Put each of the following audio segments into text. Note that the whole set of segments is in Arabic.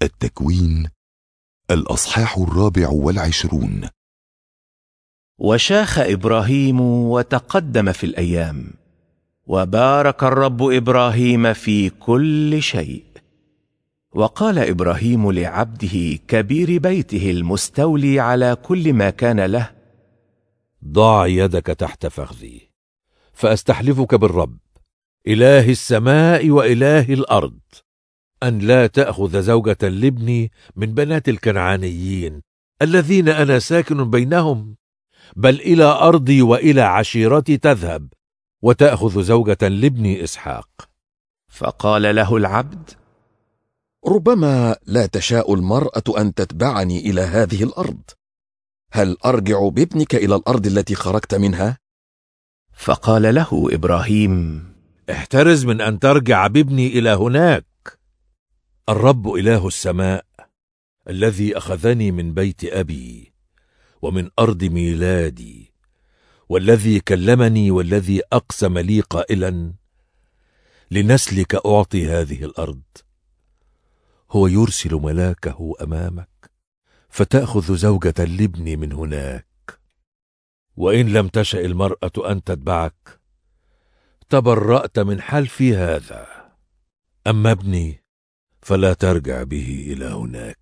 التكوين الأصحاح 24. وشاخ إبراهيم وتقدم في الأيام، وبارك الرب إبراهيم في كل شيء. وقال إبراهيم لعبده كبير بيته المستولي على كل ما كان له: ضع يدك تحت فخذي، فأستحلفك بالرب إله السماء وإله الأرض أن لا تأخذ زوجة لابني من بنات الكنعانيين الذين أنا ساكن بينهم، بل إلى أرضي وإلى عشيرتي تذهب وتأخذ زوجة لابني إسحاق. فقال له العبد: ربما لا تشاء المرأة أن تتبعني إلى هذه الأرض، هل أرجع بابنك إلى الأرض التي خرجت منها؟ فقال له إبراهيم: احترز من أن ترجع بابني إلى هناك. الرب إله السماء الذي أخذني من بيت أبي ومن أرض ميلادي، والذي كلمني والذي أقسم لي قائلا: لنسلك أعطي هذه الأرض، هو يرسل ملاكه أمامك فتأخذ زوجة لابني من هناك. وإن لم تشأ المرأة أن تتبعك تبرأت من حلفي هذا، أما ابني فلا ترجع به إلى هناك.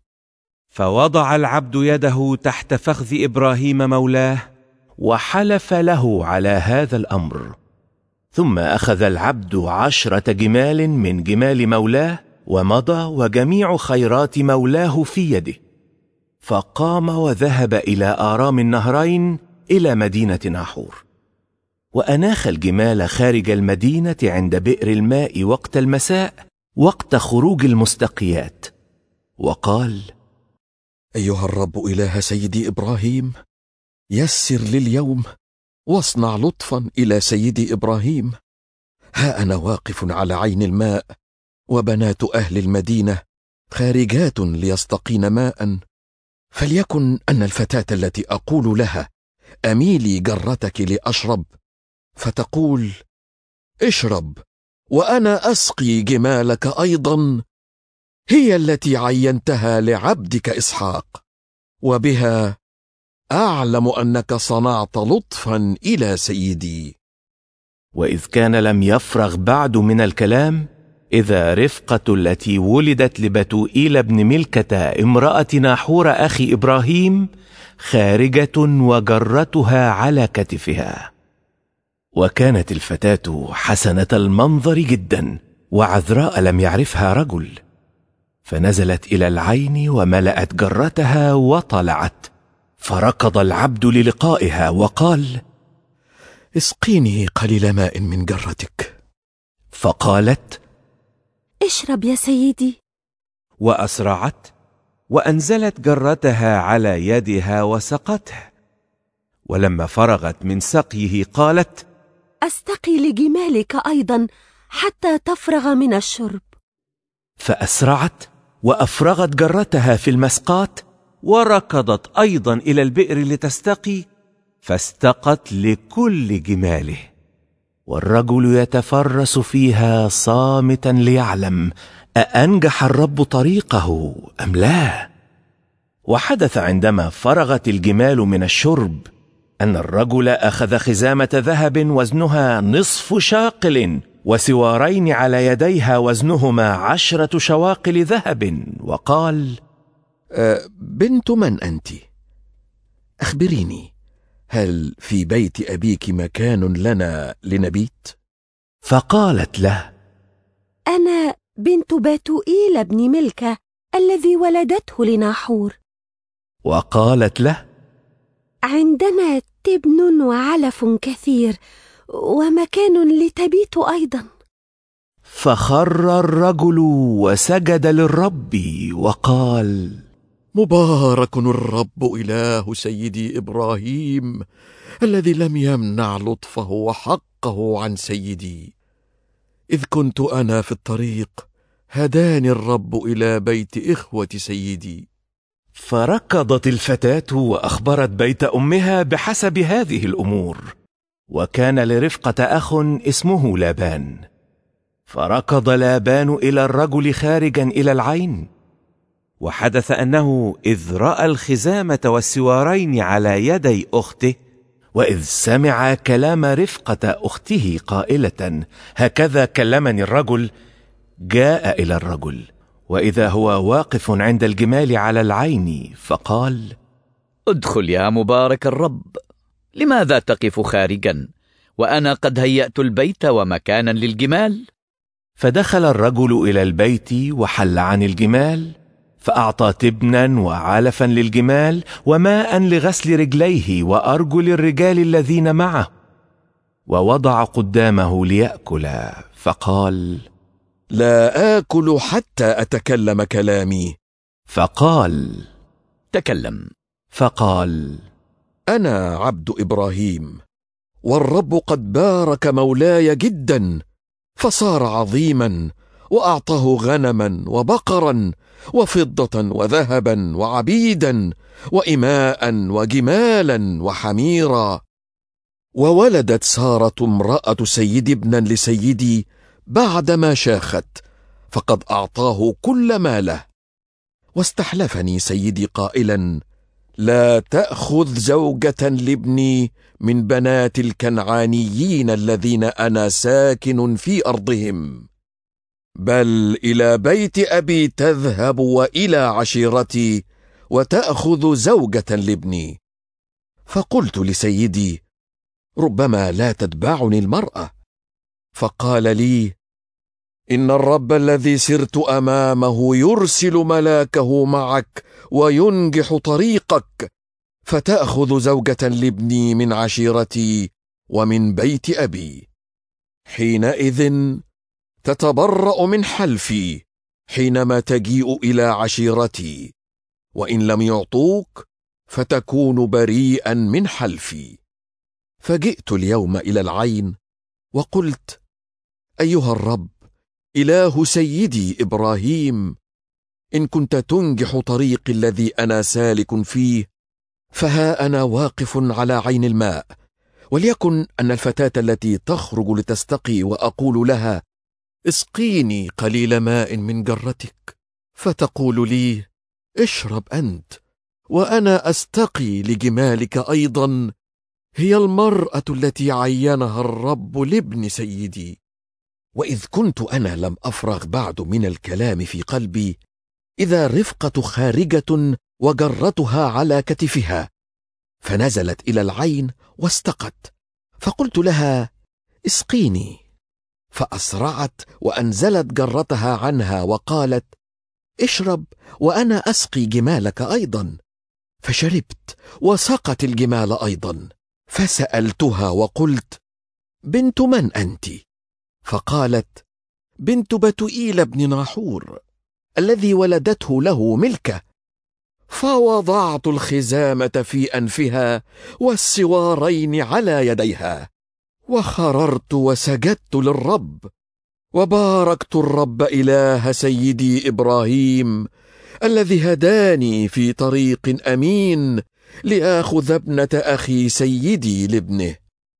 فوضع العبد يده تحت فخذ إبراهيم مولاه، وحلف له على هذا الأمر. ثم أخذ العبد 10 جمال من جمال مولاه، ومضى وجميع خيرات مولاه في يده، فقام وذهب إلى آرام النهرين إلى مدينة ناحور. وأناخ الجمال خارج المدينة عند بئر الماء وقت المساء، وقت خروج المستقيات، وقال: أيها الرب إله سيدي إبراهيم، يسر لي اليوم واصنع لطفا إلى سيدي إبراهيم. ها أنا واقف على عين الماء، وبنات أهل المدينة خارجات ليستقين ماء، فليكن أن الفتاة التي أقول لها: أميلي جرتك لأشرب، فتقول: اشرب وأنا أسقي جمالك أيضا، هي التي عينتها لعبدك إسحاق، وبها أعلم أنك صنعت لطفا إلى سيدي. وإذ كان لم يفرغ بعد من الكلام، إذا رفقة التي ولدت لبتوئيل بن ملكة امرأة ناحور أخي إبراهيم خارجة وجرتها على كتفها. وكانت الفتاة حسنة المنظر جدا، وعذراء لم يعرفها رجل، فنزلت إلى العين وملأت جرتها وطلعت، فركض العبد للقائها وقال: اسقيني قليل ماء من جرتك. فقالت: اشرب يا سيدي. وأسرعت وأنزلت جرتها على يدها وسقته. ولما فرغت من سقيه قالت: أستقي لجمالك أيضا حتى تفرغ من الشرب. فأسرعت وأفرغت جرتها في المسقات، وركضت أيضا إلى البئر لتستقي، فاستقت لكل جماله. والرجل يتفرس فيها صامتا ليعلم أأنجح الرب طريقه أم لا. وحدث عندما فرغت الجمال من الشرب أن الرجل أخذ خزامة ذهب وزنها 1/2 شاقل، وسوارين على يديها وزنهما 10 شواقل ذهب، وقال: بنت من أنت؟ أخبريني، هل في بيت أبيك مكان لنا لنبيت؟ فقالت له: أنا بنت بتوئيل بن ملكة الذي ولدته لناحور. وقالت له: عندنا تبن وعلف كثير، ومكان لتبيت أيضا. فخر الرجل وسجد للرب وقال: مبارك الرب إله سيدي إبراهيم، الذي لم يمنع لطفه وحقه عن سيدي. إذ كنت أنا في الطريق هداني الرب إلى بيت إخوة سيدي. فركضت الفتاة وأخبرت بيت أمها بحسب هذه الأمور. وكان لرفقة أخ اسمه لابان. فركض لابان إلى الرجل خارجا إلى العين، وحدث أنه إذ رأى الخزامة والسوارين على يدي أخته، وإذ سمع كلام رفقة أخته قائلة: هكذا كلمني الرجل، جاء إلى الرجل، وإذا هو واقف عند الجمال على العين، فقال: ادخل يا مبارك الرب، لماذا تقف خارجا وأنا قد هيأت البيت ومكانا للجمال؟ فدخل الرجل إلى البيت وحل عن الجمال، فأعطى تبنا وعلفا للجمال وماء لغسل رجليه وأرجل الرجال الذين معه، ووضع قدامه ليأكل، فقال: لا آكل حتى أتكلم كلامي. فقال: تكلم. فقال: أنا عبد إبراهيم، والرب قد بارك مولاي جدا، فصار عظيما، وأعطاه غنما وبقرا وفضة وذهبا وعبيدا وإماء وجمالا وحميرا. وولدت سارة امرأة سيدي ابنا لسيدي بعدما شاخت، فقد أعطاه كل ماله. واستحلفني سيدي قائلا: لا تأخذ زوجة لابني من بنات الكنعانيين الذين أنا ساكن في أرضهم، بل إلى بيت أبي تذهب وإلى عشيرتي وتأخذ زوجة لابني. فقلت لسيدي: ربما لا تتبعني المرأة. فقال لي: إن الرب الذي سرت أمامه يرسل ملاكه معك وينجح طريقك، فتأخذ زوجة لابني من عشيرتي ومن بيت أبي. حينئذ تتبرأ من حلفي حينما تجيء إلى عشيرتي، وإن لم يعطوك فتكون بريئا من حلفي. فجئت اليوم إلى العين وقلت: أيها الرب إله سيدي إبراهيم، إن كنت تنجح طريقي الذي أنا سالك فيه، فها أنا واقف على عين الماء، وليكن أن الفتاة التي تخرج لتستقي وأقول لها: اسقيني قليل ماء من جرتك، فتقول لي: اشرب أنت، وأنا أستقي لجمالك أيضا، هي المرأة التي عينها الرب لابن سيدي. وإذ كنت أنا لم أفرغ بعد من الكلام في قلبي، إذا رفقة خارجة وجرتها على كتفها، فنزلت إلى العين واستقت، فقلت لها: اسقيني. فأسرعت وأنزلت جرتها عنها وقالت: اشرب وأنا أسقي جمالك أيضا. فشربت وسقت الجمال أيضا. فسألتها وقلت: بنت من أنت؟ فقالت: بنت بتوئيل بن ناحور الذي ولدته له ملكة. فوضعت الخزامة في أنفها والسوارين على يديها، وخررت وسجدت للرب، وباركت الرب إله سيدي إبراهيم الذي هداني في طريق أمين لآخذ ابنة أخي سيدي لابنه.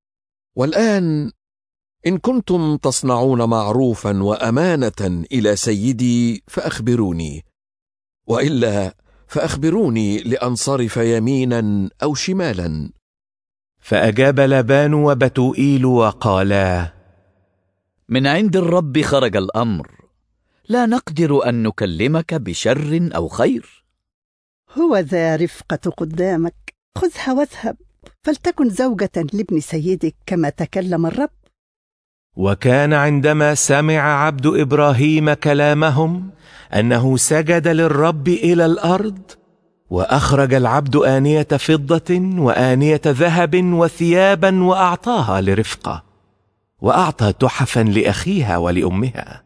والآن إن كنتم تصنعون معروفا وأمانة إلى سيدي فأخبروني، وإلا فأخبروني لأنصرف يمينا أو شمالا. فأجاب لابان وبتوئيل وقالا: من عند الرب خرج الأمر، لا نقدر أن نكلمك بشر أو خير. هو ذا رفقة قدامك، خذها واذهب، فلتكن زوجة لابن سيدك كما تكلم الرب. وكان عندما سمع عبد إبراهيم كلامهم أنه سجد للرب إلى الأرض، وأخرج العبد آنية فضة وآنية ذهب وثيابا وأعطاها لرفقة، وأعطى تحفا لأخيها ولأمها.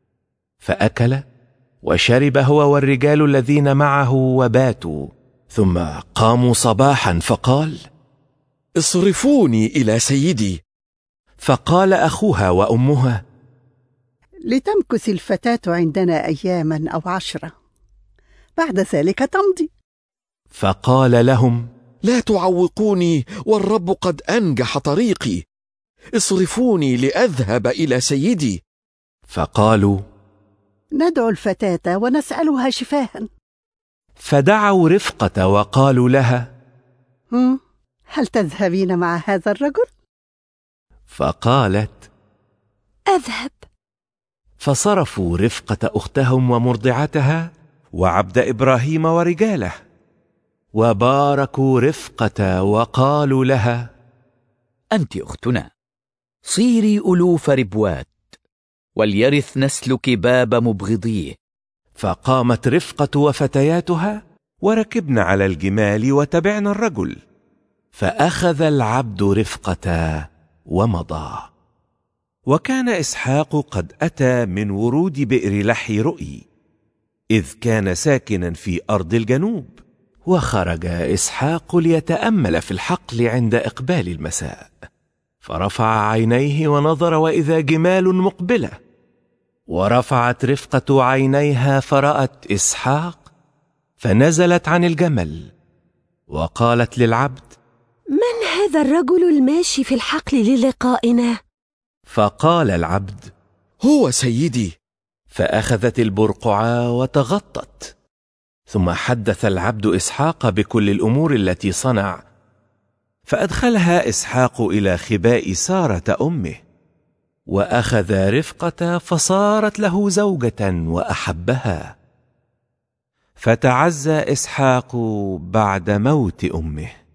فأكل وشرب هو والرجال الذين معه وباتوا، ثم قاموا صباحا فقال: اصرفوني إلى سيدي. فقال أخوها وأمها: لتمكث الفتاة عندنا أياما أو 10، بعد ذلك تمضي. فقال لهم: لا تعوقوني، والرب قد أنجح طريقي، اصرفوني لأذهب إلى سيدي. فقالوا: ندعو الفتاة ونسألها شفاها. فدعوا رفقة وقالوا لها: هل تذهبين مع هذا الرجل؟ فقالت: أذهب. فصرفوا رفقة أختهم ومرضعتها وعبد إبراهيم ورجاله، وباركوا رفقة وقالوا لها: أنت أختنا، صيري ألوف ربوات، وليرث نسلك باب مبغضيه. فقامت رفقة وفتياتها وركبن على الجمال وتبعن الرجل، فأخذ العبد رفقة ومضى. وكان إسحاق قد أتى من ورود بئر لحي رؤي، إذ كان ساكنا في أرض الجنوب. وخرج إسحاق ليتأمل في الحقل عند إقبال المساء، فرفع عينيه ونظر وإذا جمال مقبلة، ورفعت رفقة عينيها فرأت إسحاق، فنزلت عن الجمل وقالت للعبد: من هذا الرجل الماشي في الحقل للقائنا؟ فقال العبد: هو سيدي. فأخذت البرقعة وتغطت. ثم حدث العبد إسحاق بكل الأمور التي صنع، فأدخلها إسحاق إلى خباء سارة أمه، وأخذ رفقة فصارت له زوجة وأحبها. فتعزى إسحاق بعد موت أمه.